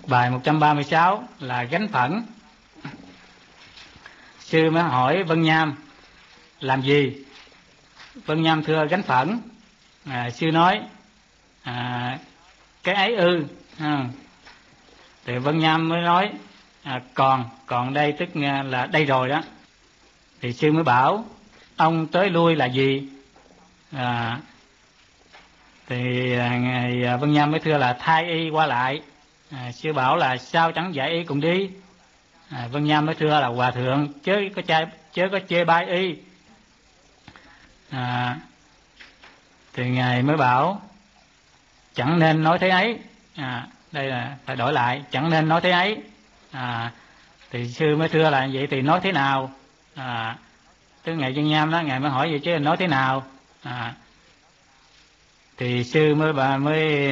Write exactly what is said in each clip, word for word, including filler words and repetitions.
Bài một trăm ba mươi sáu là gánh phẫn. Sư mới hỏi Vân Nham làm gì? Vân Nham thưa gánh phẫn. À, sư nói à, cái ấy ư? À, thì Vân Nham mới nói à, còn còn đây tức là đây rồi đó. Thì sư mới bảo ông tới lui là gì? À, thì ngài Vân Nham mới thưa là thay y qua lại. À, sư bảo là sao chẳng dạy y cùng đi? À, Vân Nham mới thưa là hòa thượng chớ có chê, chớ có chê bai y. À, thì ngài mới bảo chẳng nên nói thế ấy. À, đây là phải đổi lại, chẳng nên nói thế ấy. À, thì sư mới thưa là vậy thì nói thế nào? À, tức ngài Vân Nham đó, ngài mới hỏi vậy chứ nói thế nào? À, thì sư mới bà mới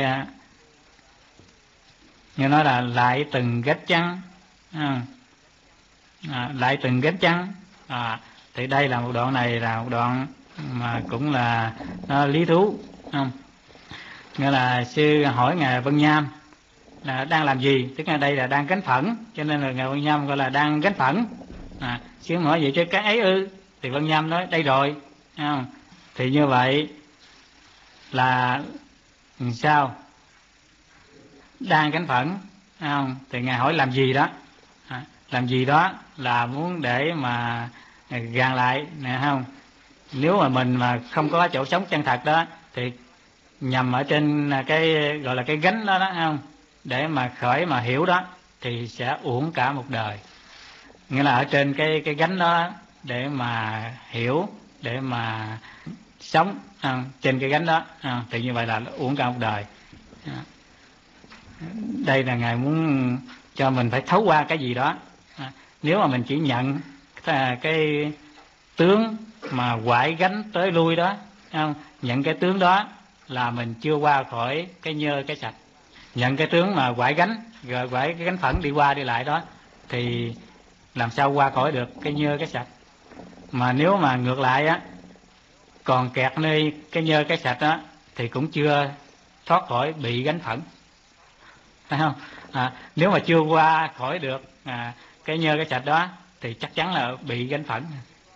như nói là lại từng gách trắng. À, à, lại từng gách trắng. À, thì đây là một đoạn này là một đoạn mà cũng là nó lý thú, không? Nghĩa là sư hỏi ngài Vân Nham là đang làm gì, tức là đây là đang gánh phẫn, cho nên là ngài Vân Nham gọi là đang gánh phẫn. À, sư hỏi vậy chứ cái ấy ư? Thì Vân Nham nói đây rồi, không? Thì như vậy là sao? Đang gánh phẫn, không? Thì ngài hỏi làm gì đó? À, làm gì đó là muốn để mà gàn lại nè, không? Nếu mà mình mà không có chỗ sống chân thật đó thì nhằm ở trên cái gọi là cái gánh đó đó, không? Để mà khởi mà hiểu đó thì sẽ uổng cả một đời. Nghĩa là ở trên cái cái gánh đó để mà hiểu, để mà sống à, trên cái gánh đó à, thì như vậy là uổng cả một đời. À, đây là ngài muốn cho mình phải thấu qua cái gì đó. À, nếu mà mình chỉ nhận cái, cái tướng mà quải gánh tới lui đó, không? Nhận cái tướng đó là mình chưa qua khỏi cái nhơ cái sạch. Nhận cái tướng mà quải gánh, rồi quải cái gánh phẫn đi qua đi lại đó thì làm sao qua khỏi được cái nhơ cái sạch. Mà nếu mà ngược lại á, còn kẹt nơi cái nhơ cái sạch đó thì cũng chưa thoát khỏi bị gánh phẫn, phải không? À, nếu mà chưa qua khỏi được à, cái nhơ cái sạch đó thì chắc chắn là bị gánh phẫn,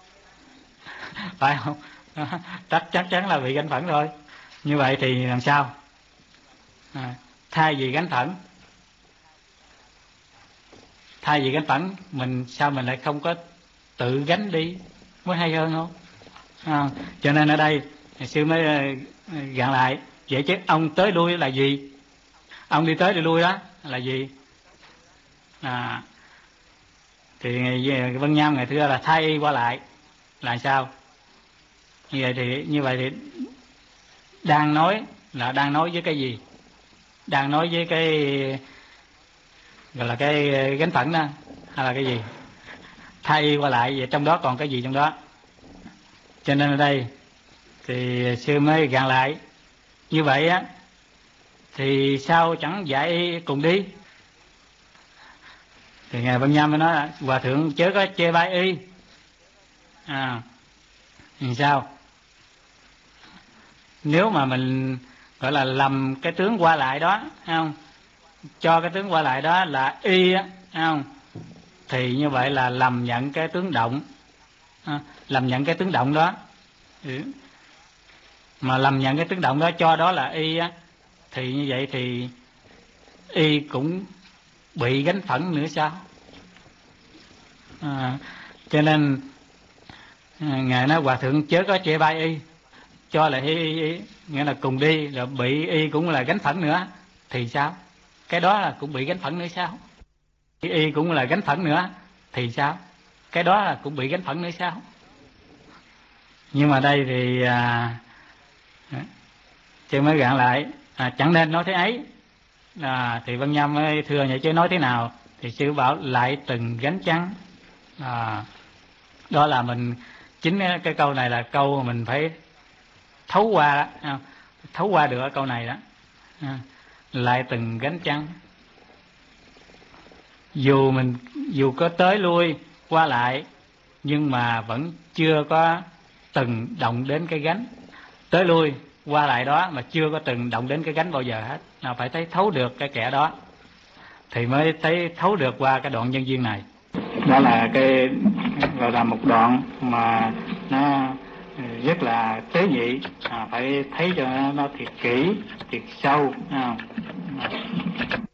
phải không? chắc chắc chắn là bị gánh phẫn rồi. Như vậy thì làm sao? À, thay vì gánh phẫn, thay vì gánh phẫn mình sao mình lại không có tự gánh đi mới hay hơn không? À, cho nên ở đây sư mới gạn lại vậy chứ ông tới lui là gì? Ông đi tới đi lui đó là gì? À, thì Vân Nham ngày thưa là thay y qua lại là sao? Như vậy thì như vậy thì đang nói là đang nói với cái gì? Đang nói với cái gọi là cái gánh phẫn đó hay là cái gì? Thay y qua lại vậy trong đó còn cái gì trong đó? Cho nên ở đây thì sư mới gạn lại như vậy á thì sao chẳng dạy y cùng đi? Thì ngài Vân Nham mới nói là hòa thượng chớ có chê bai y. À, thì sao? Nếu mà mình gọi là lầm cái tướng qua lại đó, không? Cho cái tướng qua lại đó là y á, không? Thì như vậy là lầm nhận cái tướng động, à, lầm nhận cái tướng động đó. Ừ. Mà lầm nhận cái tướng động đó cho đó là y á, thì như vậy thì y cũng bị gánh phẫn nữa sao? À, cho nên ngài nói hòa thượng chớ có chê bai y, cho là y, y, y nghĩa là cùng đi rồi bị y cũng là gánh phẫn nữa thì sao? Cái đó là cũng bị gánh phẫn nữa sao? Y, y cũng là gánh phẫn nữa thì sao? Cái đó là cũng bị gánh phẫn nữa sao? Nhưng mà đây thì à, chứ mới gạn lại à, chẳng nên nói thế ấy. À, thì Vân Nham mới thưa vậy chứ nói thế nào? Thì sư bảo lại từng gánh trắng. À, đó là mình chính cái câu này là câu mình phải thấu qua đó, thấu qua được ở câu này đó. À, lại từng gánh trắng. Dù mình dù có tới lui qua lại nhưng mà vẫn chưa có từng động đến cái gánh. Tới lui qua lại đó mà chưa có từng động đến cái gánh bao giờ hết. Nào phải thấy thấu được cái kẻ đó. thì mới thấy thấu được qua cái đoạn nhân duyên này. Đó là cái gọi là một đoạn mà nó rất là tế nhị, à, phải thấy cho nó, nó thiệt kỹ, thiệt sâu. À.